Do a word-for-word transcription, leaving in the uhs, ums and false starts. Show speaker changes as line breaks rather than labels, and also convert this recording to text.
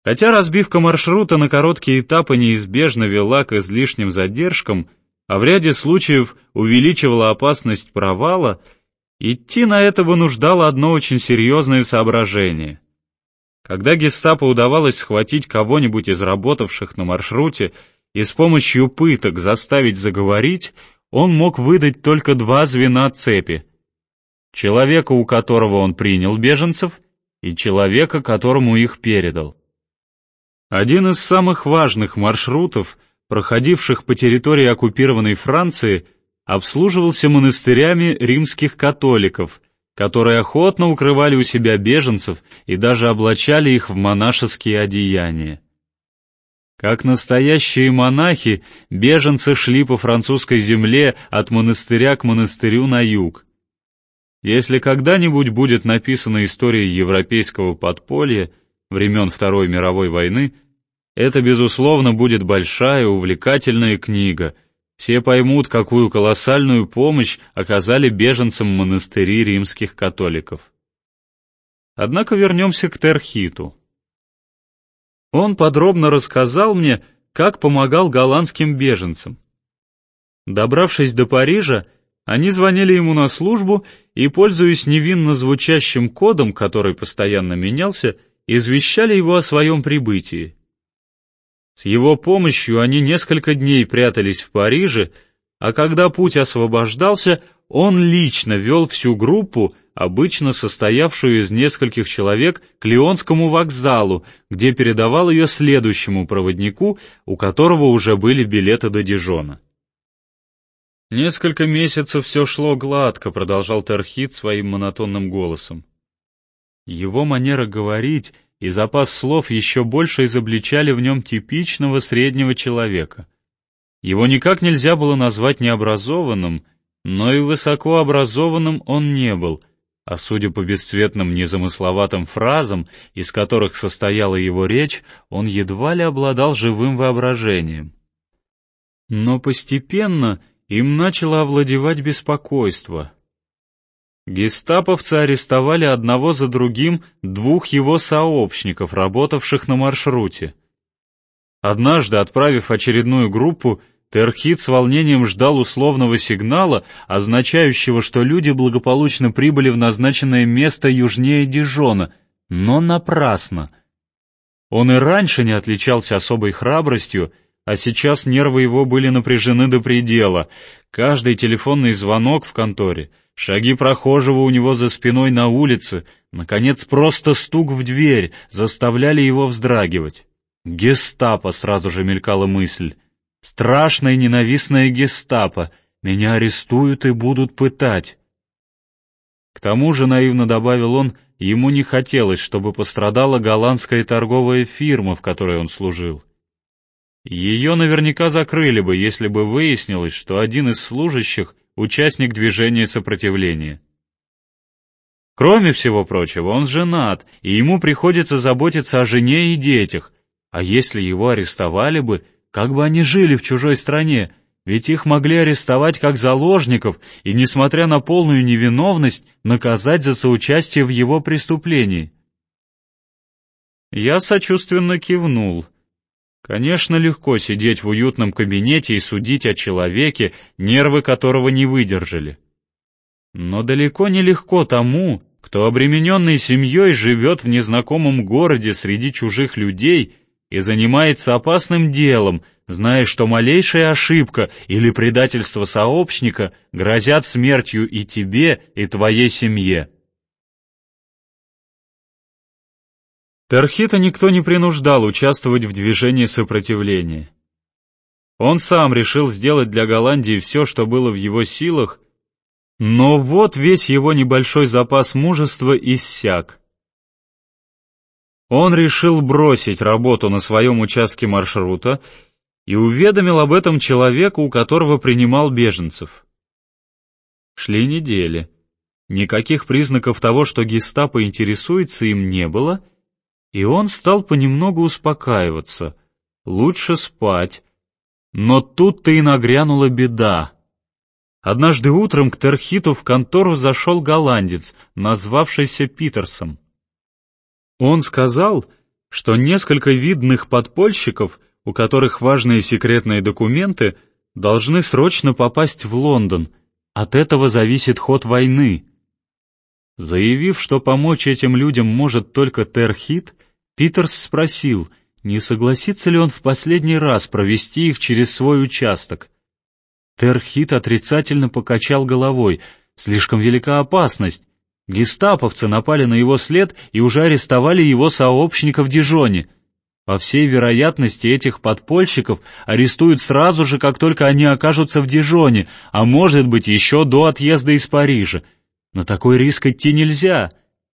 Хотя разбивка маршрута на короткие этапы неизбежно вела к излишним задержкам, а в ряде случаев увеличивала опасность провала, идти на это вынуждало одно очень серьезное соображение. Когда гестапо удавалось схватить кого-нибудь из работавших на маршруте и с помощью пыток заставить заговорить, он мог выдать только два звена цепи: человека, у которого он принял беженцев, и человека, которому их передал. Один из самых важных маршрутов, проходивших по территории оккупированной Франции, обслуживался монастырями римских католиков, которые охотно укрывали у себя беженцев и даже облачали их в монашеские одеяния. Как настоящие монахи, беженцы шли по французской земле от монастыря к монастырю на юг. Если когда-нибудь будет написана история европейского подполья времен Второй мировой войны, это, безусловно, будет большая, увлекательная книга. Все поймут, какую колоссальную помощь оказали беженцам монастыри римских католиков. Однако вернемся к Терхиту. Он подробно рассказал мне, как помогал голландским беженцам. Добравшись до Парижа, они звонили ему на службу и, пользуясь невинно звучащим кодом, который постоянно менялся, извещали его о своем прибытии. С его помощью они несколько дней прятались в Париже, а когда путь освобождался, он лично вел всю группу, обычно состоявшую из нескольких человек, к Лионскому вокзалу, где передавал ее следующему проводнику, у которого уже были билеты до Дижона. «Несколько месяцев все шло гладко», — продолжал Терхит своим монотонным голосом. Его манера говорить и запас слов еще больше изобличали в нем типичного среднего человека. Его никак нельзя было назвать необразованным, но и высокообразованным он не был, а судя по бесцветным незамысловатым фразам, из которых состояла его речь, он едва ли обладал живым воображением. Но постепенно им начало овладевать беспокойство. Гестаповцы арестовали одного за другим двух его сообщников, работавших на маршруте. Однажды, отправив очередную группу, Терхит с волнением ждал условного сигнала, означающего, что люди благополучно прибыли в назначенное место южнее Дижона, но напрасно. Он и раньше не отличался особой храбростью, а сейчас нервы его были напряжены до предела. Каждый телефонный звонок в конторе, шаги прохожего у него за спиной на улице, наконец, просто стук в дверь заставляли его вздрагивать. «Гестапо», — сразу же мелькала мысль. «Страшное ненавистное гестапо. Меня арестуют и будут пытать». К тому же, наивно добавил он, ему не хотелось, чтобы пострадала голландская торговая фирма, в которой он служил. Ее наверняка закрыли бы, если бы выяснилось, что один из служащих — участник движения сопротивления. Кроме всего прочего, он женат, и ему приходится заботиться о жене и детях. А если его арестовали бы, как бы они жили в чужой стране? Ведь их могли арестовать как заложников и, несмотря на полную невиновность, наказать за соучастие в его преступлении. Я сочувственно кивнул. Конечно, легко сидеть в уютном кабинете и судить о человеке, нервы которого не выдержали. Но далеко не легко тому, кто, обремененный семьей, живет в незнакомом городе среди чужих людей и занимается опасным делом, зная, что малейшая ошибка или предательство сообщника грозят смертью и тебе, и твоей семье. Терхита никто не принуждал участвовать в движении сопротивления. Он сам решил сделать для Голландии все, что было в его силах, но вот весь его небольшой запас мужества иссяк. Он решил бросить работу на своем участке маршрута и уведомил об этом человека, у которого принимал беженцев. Шли недели. Никаких признаков того, что гестапо интересуется им, не было, и он стал понемногу успокаиваться. Лучше спать. Но тут-то и нагрянула беда. Однажды утром к Терхиту в контору зашел голландец, назвавшийся Питерсом. Он сказал, что несколько видных подпольщиков, у которых важные секретные документы, должны срочно попасть в Лондон. От этого зависит ход войны. Заявив, что помочь этим людям может только Терхит, Питерс спросил, не согласится ли он в последний раз провести их через свой участок. Терхит отрицательно покачал головой. Слишком велика опасность. Гестаповцы напали на его след и уже арестовали его сообщника в Дижоне. По всей вероятности, этих подпольщиков арестуют сразу же, как только они окажутся в Дижоне, а может быть еще до отъезда из Парижа. На такой риск идти нельзя.